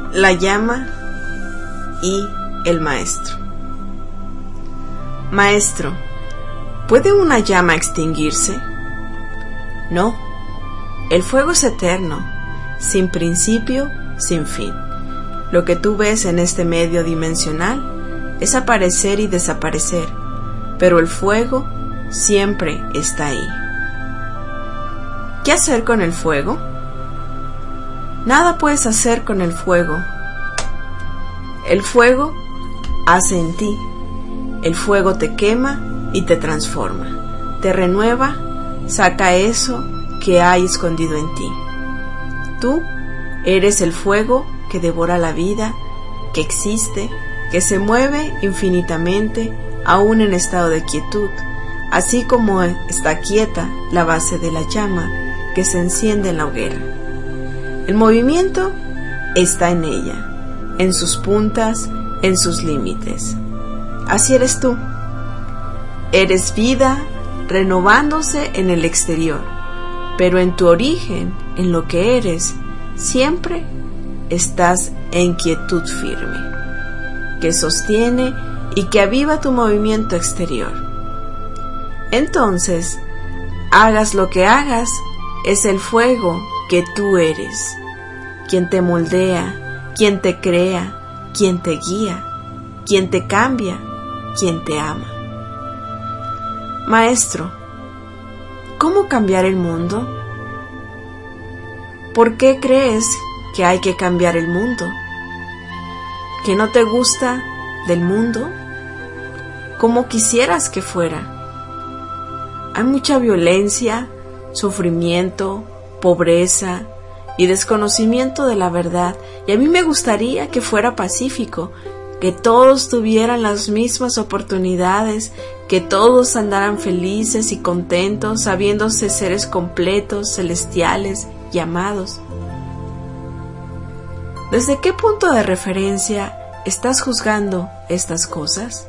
La llama y el maestro. Maestro, ¿puede una llama extinguirse? No, el fuego es eterno, sin principio, sin fin. Lo que tú ves en este medio dimensional es aparecer y desaparecer, pero el fuego siempre está ahí. ¿Qué hacer con el fuego? Nada puedes hacer con el fuego. El fuego hace en ti. El fuego te quema y te transforma. Te renueva, saca eso que hay escondido en ti. Tú eres el fuego que devora la vida, que existe, que se mueve infinitamente, aún en estado de quietud, así como está quieta la base de la llama que se enciende en la hoguera. El movimiento está en ella, en sus puntas, en sus límites. Así eres tú. Eres vida renovándose en el exterior, pero en tu origen, en lo que eres, siempre estás en quietud firme, que sostiene y que aviva tu movimiento exterior. Entonces, hagas lo que hagas, es el fuego que tú eres, quien te moldea, quien te crea, quien te guía, quien te cambia, quien te ama. Maestro, ¿cómo cambiar el mundo? ¿Por qué crees que hay que cambiar el mundo? ¿Que no te gusta del mundo? ¿Cómo quisieras que fuera? Hay mucha violencia, sufrimiento, pobreza y desconocimiento de la verdad, y a mí me gustaría que fuera pacífico, que todos tuvieran las mismas oportunidades, que todos andaran felices y contentos, sabiéndose seres completos, celestiales y amados. ¿Desde qué punto de referencia estás juzgando estas cosas?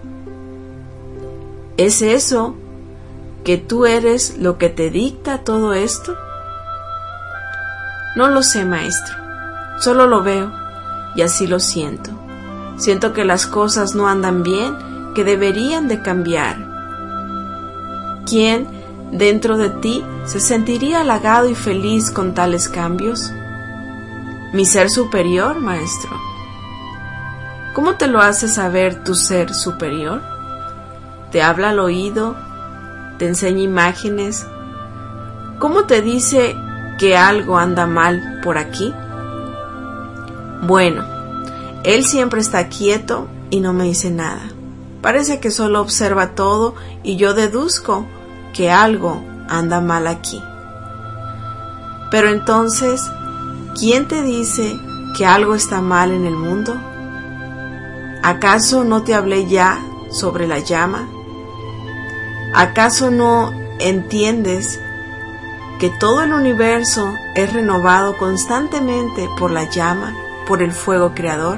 ¿Es eso que tú eres lo que te dicta todo esto? No lo sé, maestro. Solo lo veo y así lo siento. Siento que las cosas no andan bien, que deberían de cambiar. ¿Quién dentro de ti se sentiría halagado y feliz con tales cambios? Mi ser superior, maestro. ¿Cómo te lo hace saber tu ser superior? ¿Te habla al oído? ¿Te enseña imágenes? ¿Cómo te dice que algo anda mal por aquí? Bueno, él siempre está quieto y no me dice nada. Parece que solo observa todo y yo deduzco que algo anda mal aquí. Pero entonces, ¿quién te dice que algo está mal en el mundo? ¿Acaso no te hablé ya sobre la llama? ¿Acaso no entiendes que todo el universo es renovado constantemente por la llama, por el fuego creador?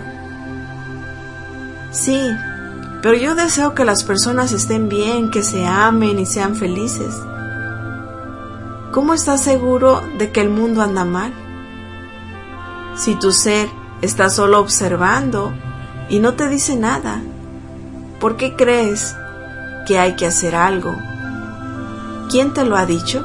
Sí, pero yo deseo que las personas estén bien, que se amen y sean felices. ¿Cómo estás seguro de que el mundo anda mal? Si tu ser está solo observando y no te dice nada, ¿por qué crees que hay que hacer algo? ¿Quién te lo ha dicho?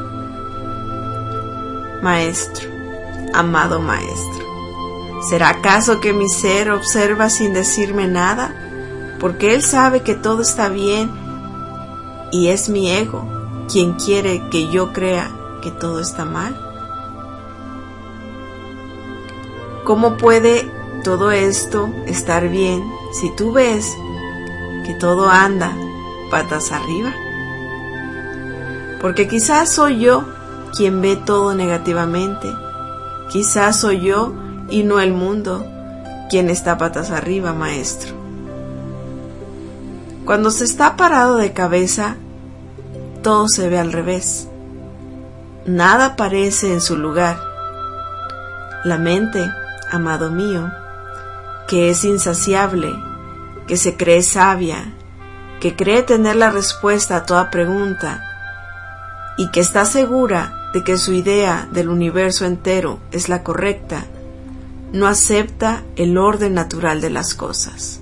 Maestro, amado maestro, ¿será acaso que mi ser observa sin decirme nada? Porque él sabe que todo está bien y es mi ego quien quiere que yo crea que todo está mal. ¿Cómo puede todo esto estar bien si tú ves que todo anda patas arriba? Porque quizás soy yo quien ve todo negativamente. Quizás soy yo y no el mundo quien está patas arriba, maestro. Cuando se está parado de cabeza, todo se ve al revés. Nada parece en su lugar. La mente, amado mío, que es insaciable, que se cree sabia, que cree tener la respuesta a toda pregunta y que está segura de que su idea del universo entero es la correcta, no acepta el orden natural de las cosas.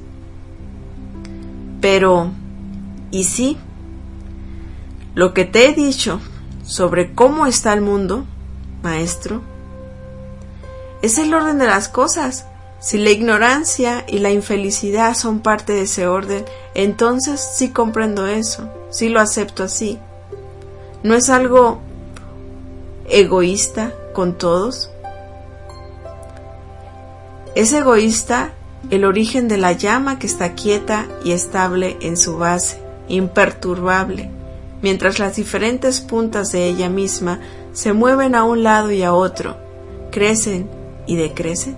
Pero, ¿y si? Lo que te he dicho sobre cómo está el mundo, maestro, es el orden de las cosas. Si la ignorancia y la infelicidad son parte de ese orden, entonces sí comprendo eso, sí lo acepto así. ¿No es algo egoísta con todos? Es egoísta el origen de la llama que está quieta y estable en su base, imperturbable, mientras las diferentes puntas de ella misma se mueven a un lado y a otro, crecen y decrecen.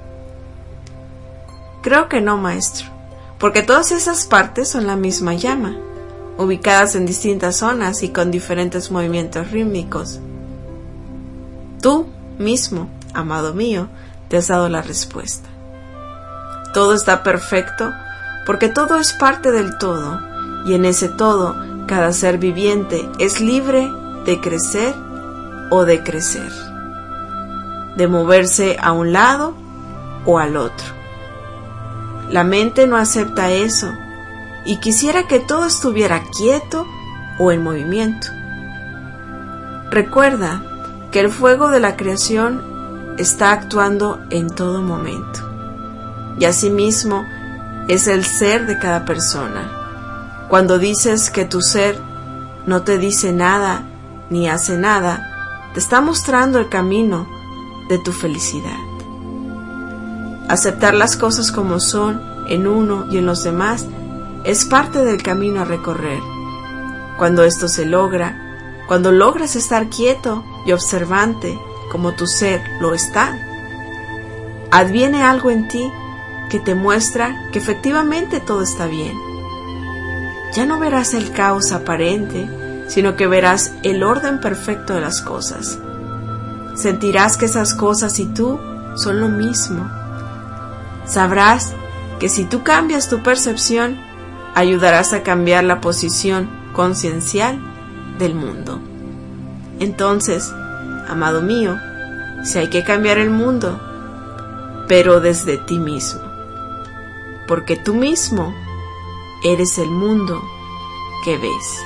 Creo que no, maestro, porque todas esas partes son la misma llama, ubicadas en distintas zonas y con diferentes movimientos rítmicos. Tú mismo, amado mío, te has dado la respuesta. Todo está perfecto porque todo es parte del todo, y en ese todo cada ser viviente es libre de crecer o de crecer, de moverse a un lado o al otro. La mente no acepta eso y quisiera que todo estuviera quieto o en movimiento. Recuerda que el fuego de la creación está actuando en todo momento, y asimismo es el ser de cada persona. Cuando dices que tu ser no te dice nada ni hace nada, te está mostrando el camino de tu felicidad. Aceptar las cosas como son en uno y en los demás es parte del camino a recorrer. Cuando esto se logra, cuando logras estar quieto y observante como tu ser lo está, adviene algo en ti que te muestra que efectivamente todo está bien. Ya no verás el caos aparente, sino que verás el orden perfecto de las cosas. Sentirás que esas cosas y tú son lo mismo. Sabrás que si tú cambias tu percepción, ayudarás a cambiar la posición conciencial del mundo. Entonces, amado mío, si hay que cambiar el mundo, pero desde ti mismo, porque tú mismo eres el mundo que ves.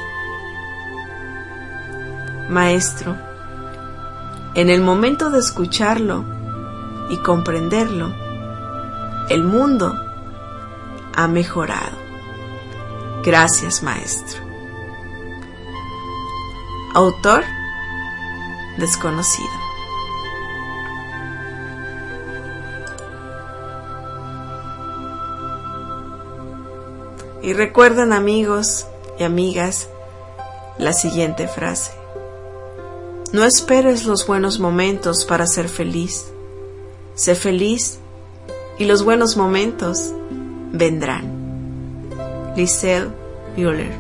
Maestro, en el momento de escucharlo y comprenderlo, el mundo ha mejorado. Gracias, maestro. Autor desconocido. Y recuerden, amigos y amigas, la siguiente frase: no esperes los buenos momentos para ser feliz. Sé feliz y los buenos momentos vendrán. Lisel Müller.